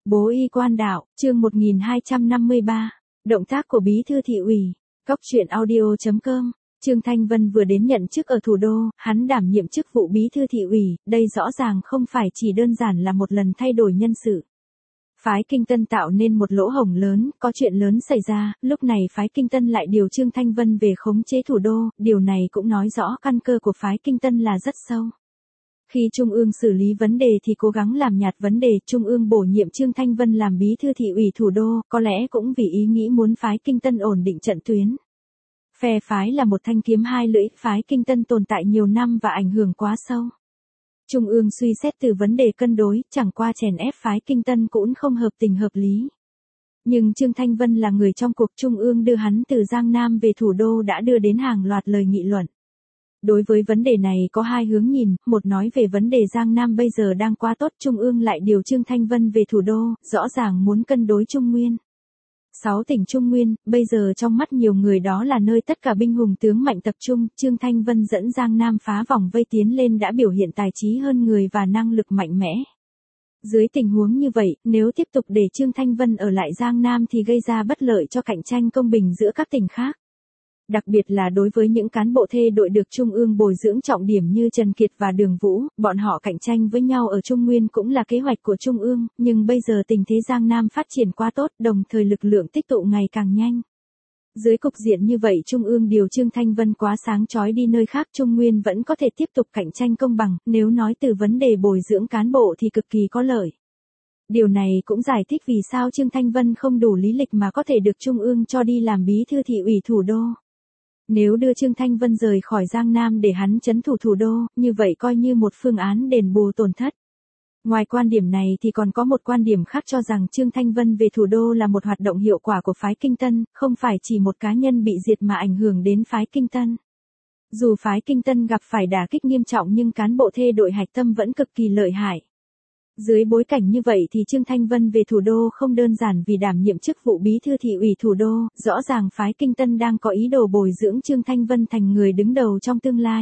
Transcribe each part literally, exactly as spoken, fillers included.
Bố y quan đạo, chương một nghìn hai trăm năm mươi ba, động tác của bí thư thị ủy, Cóc truyện audio chấm com. Trương Thanh Vân vừa đến nhận chức ở thủ đô, hắn đảm nhiệm chức vụ bí thư thị ủy, đây rõ ràng không phải chỉ đơn giản là một lần thay đổi nhân sự. Phái Kinh Tân tạo nên một lỗ hổng lớn, có chuyện lớn xảy ra, lúc này phái Kinh Tân lại điều Trương Thanh Vân về khống chế thủ đô, điều này cũng nói rõ căn cơ của phái Kinh Tân là rất sâu. Khi Trung ương xử lý vấn đề thì cố gắng làm nhạt vấn đề, Trung ương bổ nhiệm Trương Thanh Vân làm bí thư thị ủy thủ đô, có lẽ cũng vì ý nghĩ muốn phái Kinh Tân ổn định trận tuyến. Phe phái là một thanh kiếm hai lưỡi, phái Kinh Tân tồn tại nhiều năm và ảnh hưởng quá sâu. Trung ương suy xét từ vấn đề cân đối, chẳng qua chèn ép phái Kinh Tân cũng không hợp tình hợp lý. Nhưng Trương Thanh Vân là người trong cuộc, Trung ương đưa hắn từ Giang Nam về thủ đô đã đưa đến hàng loạt lời nghị luận. Đối với vấn đề này có hai hướng nhìn, một nói về vấn đề Giang Nam bây giờ đang quá tốt, Trung ương lại điều Trương Thanh Vân về thủ đô, rõ ràng muốn cân đối Trung Nguyên. Sáu tỉnh Trung Nguyên, bây giờ trong mắt nhiều người đó là nơi tất cả binh hùng tướng mạnh tập trung, Trương Thanh Vân dẫn Giang Nam phá vòng vây tiến lên đã biểu hiện tài trí hơn người và năng lực mạnh mẽ. Dưới tình huống như vậy, nếu tiếp tục để Trương Thanh Vân ở lại Giang Nam thì gây ra bất lợi cho cạnh tranh công bình giữa các tỉnh khác. Đặc biệt là đối với những cán bộ thê đội được Trung ương bồi dưỡng trọng điểm như Trần Kiệt và Đường Vũ, bọn họ cạnh tranh với nhau ở Trung Nguyên cũng là kế hoạch của Trung ương, nhưng bây giờ tình thế Giang Nam phát triển quá tốt, đồng thời lực lượng tích tụ ngày càng nhanh. Dưới cục diện như vậy Trung ương điều Trương Thanh Vân quá sáng chói đi nơi khác, Trung Nguyên vẫn có thể tiếp tục cạnh tranh công bằng, nếu nói từ vấn đề bồi dưỡng cán bộ thì cực kỳ có lợi. Điều này cũng giải thích vì sao Trương Thanh Vân không đủ lý lịch mà có thể được Trung ương cho đi làm bí thư thị ủy thủ đô. Nếu đưa Trương Thanh Vân rời khỏi Giang Nam để hắn trấn thủ thủ đô, như vậy coi như một phương án đền bù tổn thất. Ngoài quan điểm này thì còn có một quan điểm khác cho rằng Trương Thanh Vân về thủ đô là một hoạt động hiệu quả của phái Kinh Tân, không phải chỉ một cá nhân bị diệt mà ảnh hưởng đến phái Kinh Tân. Dù phái Kinh Tân gặp phải đả kích nghiêm trọng nhưng cán bộ thê đội hạch tâm vẫn cực kỳ lợi hại. Dưới bối cảnh như vậy thì Trương Thanh Vân về thủ đô không đơn giản vì đảm nhiệm chức vụ bí thư thị ủy thủ đô, rõ ràng phái Kinh Tân đang có ý đồ bồi dưỡng Trương Thanh Vân thành người đứng đầu trong tương lai.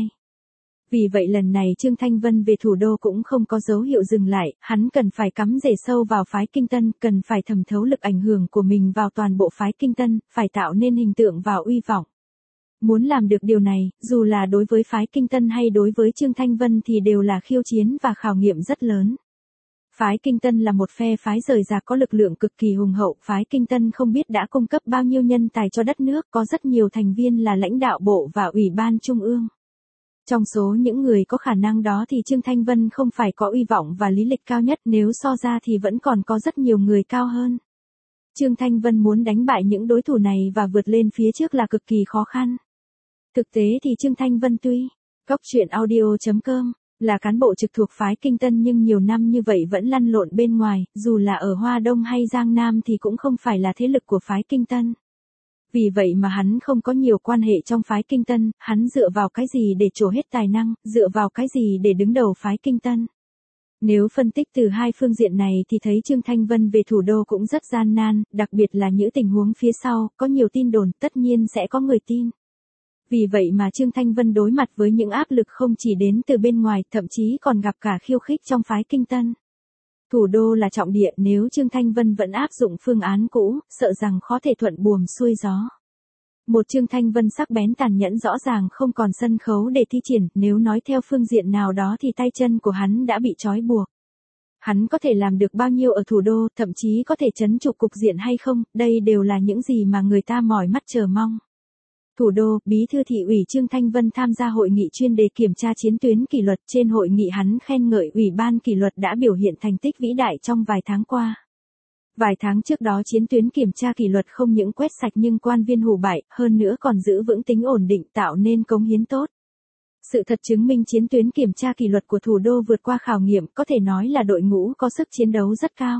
Vì vậy lần này Trương Thanh Vân về thủ đô cũng không có dấu hiệu dừng lại, hắn cần phải cắm rễ sâu vào phái Kinh Tân, cần phải thẩm thấu lực ảnh hưởng của mình vào toàn bộ phái Kinh Tân, phải tạo nên hình tượng và uy vọng. Muốn làm được điều này, dù là đối với phái Kinh Tân hay đối với Trương Thanh Vân thì đều là khiêu chiến và khảo nghiệm rất lớn. Phái Kinh Tân là một phe phái rời rạc có lực lượng cực kỳ hùng hậu, phái Kinh Tân không biết đã cung cấp bao nhiêu nhân tài cho đất nước, có rất nhiều thành viên là lãnh đạo bộ và ủy ban trung ương. Trong số những người có khả năng đó thì Trương Thanh Vân không phải có uy vọng và lý lịch cao nhất, nếu so ra thì vẫn còn có rất nhiều người cao hơn. Trương Thanh Vân muốn đánh bại những đối thủ này và vượt lên phía trước là cực kỳ khó khăn. Thực tế thì Trương Thanh Vân tuy, Cóc truyện audio chấm com, là cán bộ trực thuộc phái Kinh Tân nhưng nhiều năm như vậy vẫn lăn lộn bên ngoài, dù là ở Hoa Đông hay Giang Nam thì cũng không phải là thế lực của phái Kinh Tân. Vì vậy mà hắn không có nhiều quan hệ trong phái Kinh Tân, hắn dựa vào cái gì để trổ hết tài năng, dựa vào cái gì để đứng đầu phái Kinh Tân. Nếu phân tích từ hai phương diện này thì thấy Trương Thanh Vân về thủ đô cũng rất gian nan, đặc biệt là những tình huống phía sau, có nhiều tin đồn, tất nhiên sẽ có người tin. Vì vậy mà Trương Thanh Vân đối mặt với những áp lực không chỉ đến từ bên ngoài, thậm chí còn gặp cả khiêu khích trong phái Kinh Tân. Thủ đô là trọng địa, nếu Trương Thanh Vân vẫn áp dụng phương án cũ, sợ rằng khó thể thuận buồm xuôi gió. Một Trương Thanh Vân sắc bén tàn nhẫn rõ ràng không còn sân khấu để thi triển, nếu nói theo phương diện nào đó thì tay chân của hắn đã bị trói buộc. Hắn có thể làm được bao nhiêu ở thủ đô, thậm chí có thể trấn trụ cục diện hay không, đây đều là những gì mà người ta mỏi mắt chờ mong. Thủ đô, bí thư thị ủy Trương Thanh Vân tham gia hội nghị chuyên đề kiểm tra chiến tuyến kỷ luật, trên hội nghị hắn khen ngợi ủy ban kỷ luật đã biểu hiện thành tích vĩ đại trong vài tháng qua. Vài tháng trước đó chiến tuyến kiểm tra kỷ luật không những quét sạch nhưng quan viên hủ bại, hơn nữa còn giữ vững tính ổn định tạo nên cống hiến tốt. Sự thật chứng minh chiến tuyến kiểm tra kỷ luật của thủ đô vượt qua khảo nghiệm, có thể nói là đội ngũ có sức chiến đấu rất cao.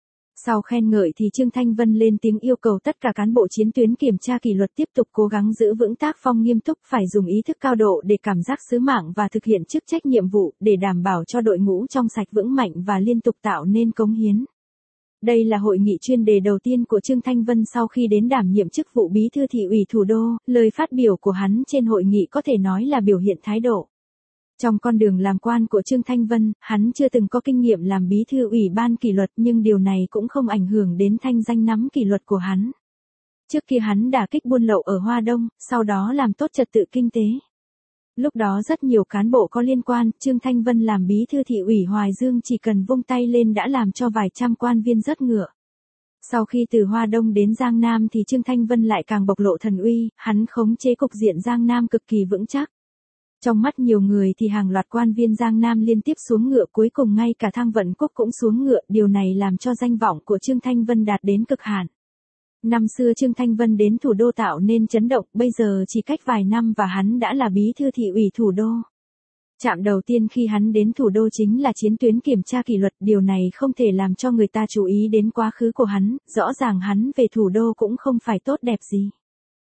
Sau khen ngợi thì Trương Thanh Vân lên tiếng yêu cầu tất cả cán bộ chiến tuyến kiểm tra kỷ luật tiếp tục cố gắng giữ vững tác phong nghiêm túc, phải dùng ý thức cao độ để cảm giác sứ mạng và thực hiện chức trách nhiệm vụ, để đảm bảo cho đội ngũ trong sạch vững mạnh và liên tục tạo nên cống hiến. Đây là hội nghị chuyên đề đầu tiên của Trương Thanh Vân sau khi đến đảm nhiệm chức vụ bí thư thị ủy thủ đô, lời phát biểu của hắn trên hội nghị có thể nói là biểu hiện thái độ. Trong con đường làm quan của Trương Thanh Vân, hắn chưa từng có kinh nghiệm làm bí thư ủy ban kỷ luật nhưng điều này cũng không ảnh hưởng đến thanh danh nắm kỷ luật của hắn. Trước kia hắn đả kích buôn lậu ở Hoa Đông, sau đó làm tốt trật tự kinh tế. Lúc đó rất nhiều cán bộ có liên quan, Trương Thanh Vân làm bí thư thị ủy Hoài Dương chỉ cần vung tay lên đã làm cho vài trăm quan viên rớt ngựa. Sau khi từ Hoa Đông đến Giang Nam thì Trương Thanh Vân lại càng bộc lộ thần uy, hắn khống chế cục diện Giang Nam cực kỳ vững chắc. Trong mắt nhiều người thì hàng loạt quan viên Giang Nam liên tiếp xuống ngựa, cuối cùng ngay cả Thang Vận Cúc cũng xuống ngựa, điều này làm cho danh vọng của Trương Thanh Vân đạt đến cực hạn. Năm xưa Trương Thanh Vân đến thủ đô tạo nên chấn động, bây giờ chỉ cách vài năm và hắn đã là bí thư thị ủy thủ đô. Trạm đầu tiên khi hắn đến thủ đô chính là chiến tuyến kiểm tra kỷ luật, điều này không thể làm cho người ta chú ý đến quá khứ của hắn, rõ ràng hắn về thủ đô cũng không phải tốt đẹp gì.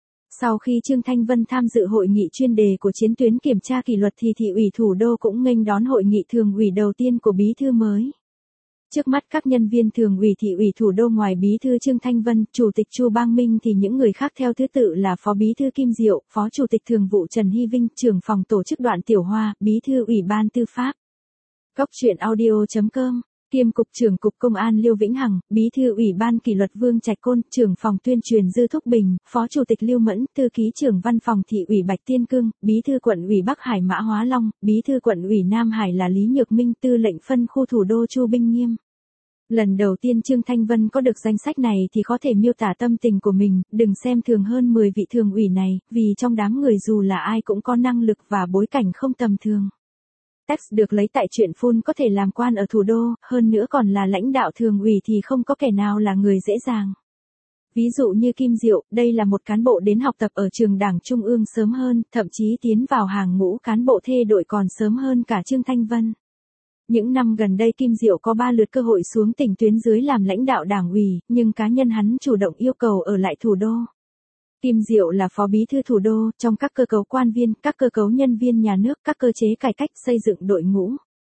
Sau khi Trương Thanh Vân tham dự hội nghị chuyên đề của chiến tuyến kiểm tra kỷ luật thì thị ủy thủ đô cũng nghênh đón hội nghị thường ủy đầu tiên của bí thư mới. Trước mắt các nhân viên thường ủy thị ủy thủ đô ngoài bí thư Trương Thanh Vân, chủ tịch Chu Bang Minh thì những người khác theo thứ tự là phó bí thư Kim Diệu, phó chủ tịch thường vụ Trần Hy Vinh, trưởng phòng tổ chức Đoạn Tiểu Hoa, bí thư ủy ban tư pháp. Góc truyện audio chấm com, kiêm cục trưởng cục công an Liêu Vĩnh Hằng, bí thư ủy ban kỷ luật Vương Trạch Côn, trưởng phòng tuyên truyền Dư Thúc Bình, phó chủ tịch Lưu Mẫn, thư ký trưởng văn phòng thị ủy Bạch Tiên Cương, bí thư quận ủy Bắc Hải Mã Hóa Long, bí thư quận ủy Nam Hải là Lý Nhược Minh, tư lệnh phân khu thủ đô Chu Binh Nghiêm. Lần đầu tiên Trương Thanh Vân có được danh sách này thì có thể miêu tả tâm tình của mình, đừng xem thường hơn mười vị thường ủy này, vì trong đám người dù là ai cũng có năng lực và bối cảnh không tầm thường. Text được lấy tại truyện Phun có thể làm quan ở thủ đô, hơn nữa còn là lãnh đạo thường ủy thì không có kẻ nào là người dễ dàng. Ví dụ như Kim Diệu, đây là một cán bộ đến học tập ở trường Đảng Trung ương sớm hơn, thậm chí tiến vào hàng ngũ cán bộ thê đội còn sớm hơn cả Trương Thanh Vân. Những năm gần đây Kim Diệu có ba lượt cơ hội xuống tỉnh tuyến dưới làm lãnh đạo đảng ủy, nhưng cá nhân hắn chủ động yêu cầu ở lại thủ đô. Kim Diệu là phó bí thư thủ đô, trong các cơ cấu quan viên, các cơ cấu nhân viên nhà nước, các cơ chế cải cách xây dựng đội ngũ.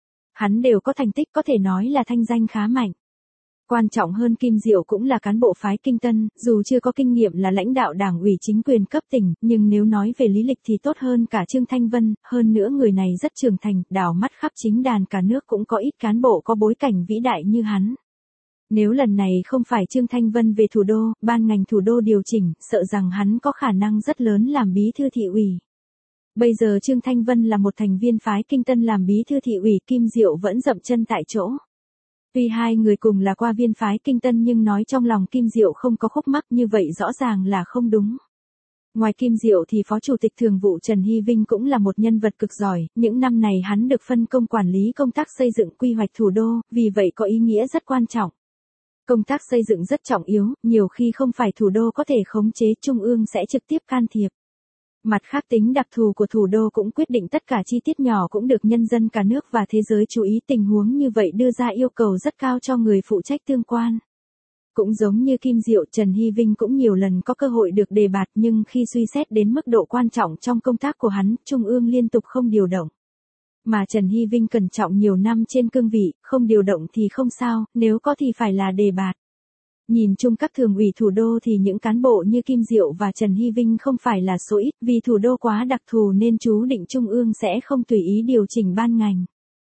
Hắn đều có thành tích có thể nói là thanh danh khá mạnh. Quan trọng hơn Kim Diệu cũng là cán bộ phái Kinh Tân, dù chưa có kinh nghiệm là lãnh đạo đảng ủy chính quyền cấp tỉnh, nhưng nếu nói về lý lịch thì tốt hơn cả Trương Thanh Vân, hơn nữa người này rất trưởng thành, đảo mắt khắp chính đàn cả nước cũng có ít cán bộ có bối cảnh vĩ đại như hắn. Nếu lần này không phải Trương Thanh Vân về thủ đô, ban ngành thủ đô điều chỉnh, sợ rằng hắn có khả năng rất lớn làm bí thư thị ủy. Bây giờ Trương Thanh Vân là một thành viên phái Kinh Tân làm bí thư thị ủy, Kim Diệu vẫn dậm chân tại chỗ. Tuy hai người cùng là qua viên phái Kinh Tân nhưng nói trong lòng Kim Diệu không có khúc mắc như vậy rõ ràng là không đúng. Ngoài Kim Diệu thì Phó Chủ tịch Thường vụ Trần Hy Vinh cũng là một nhân vật cực giỏi, những năm này hắn được phân công quản lý công tác xây dựng quy hoạch thủ đô, vì vậy có ý nghĩa rất quan trọng. Công tác xây dựng rất trọng yếu, nhiều khi không phải thủ đô có thể khống chế, trung ương sẽ trực tiếp can thiệp. Mặt khác tính đặc thù của thủ đô cũng quyết định tất cả chi tiết nhỏ cũng được nhân dân cả nước và thế giới chú ý, tình huống như vậy đưa ra yêu cầu rất cao cho người phụ trách tương quan. Cũng giống như Kim Diệu, Trần Hy Vinh cũng nhiều lần có cơ hội được đề bạt nhưng khi suy xét đến mức độ quan trọng trong công tác của hắn, trung ương liên tục không điều động. Mà Trần Hy Vinh cẩn trọng nhiều năm trên cương vị, không điều động thì không sao, nếu có thì phải là đề bạt. Nhìn chung các thường ủy thủ đô thì những cán bộ như Kim Diệu và Trần Hy Vinh không phải là số ít, vì thủ đô quá đặc thù nên chú định trung ương sẽ không tùy ý điều chỉnh ban ngành.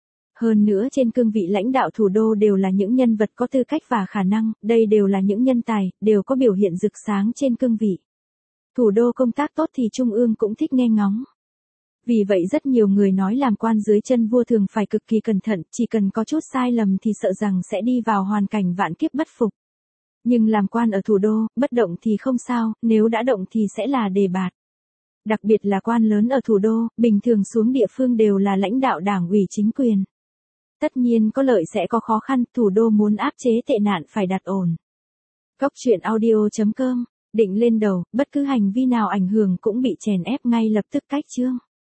Hơn nữa trên cương vị lãnh đạo thủ đô đều là những nhân vật có tư cách và khả năng, đây đều là những nhân tài, đều có biểu hiện rực sáng trên cương vị. Thủ đô công tác tốt thì trung ương cũng thích nghe ngóng. Vì vậy rất nhiều người nói làm quan dưới chân vua thường phải cực kỳ cẩn thận, chỉ cần có chút sai lầm thì sợ rằng sẽ đi vào hoàn cảnh vạn kiếp bất phục. Nhưng làm quan ở thủ đô, bất động thì không sao, nếu đã động thì sẽ là đề bạt. Đặc biệt là quan lớn ở thủ đô, bình thường xuống địa phương đều là lãnh đạo đảng ủy chính quyền. Tất nhiên có lợi sẽ có khó khăn, thủ đô muốn áp chế tệ nạn phải đặt ổn. Góc truyện audio chấm com, định lên đầu, bất cứ hành vi nào ảnh hưởng cũng bị chèn ép ngay lập tức cách chương.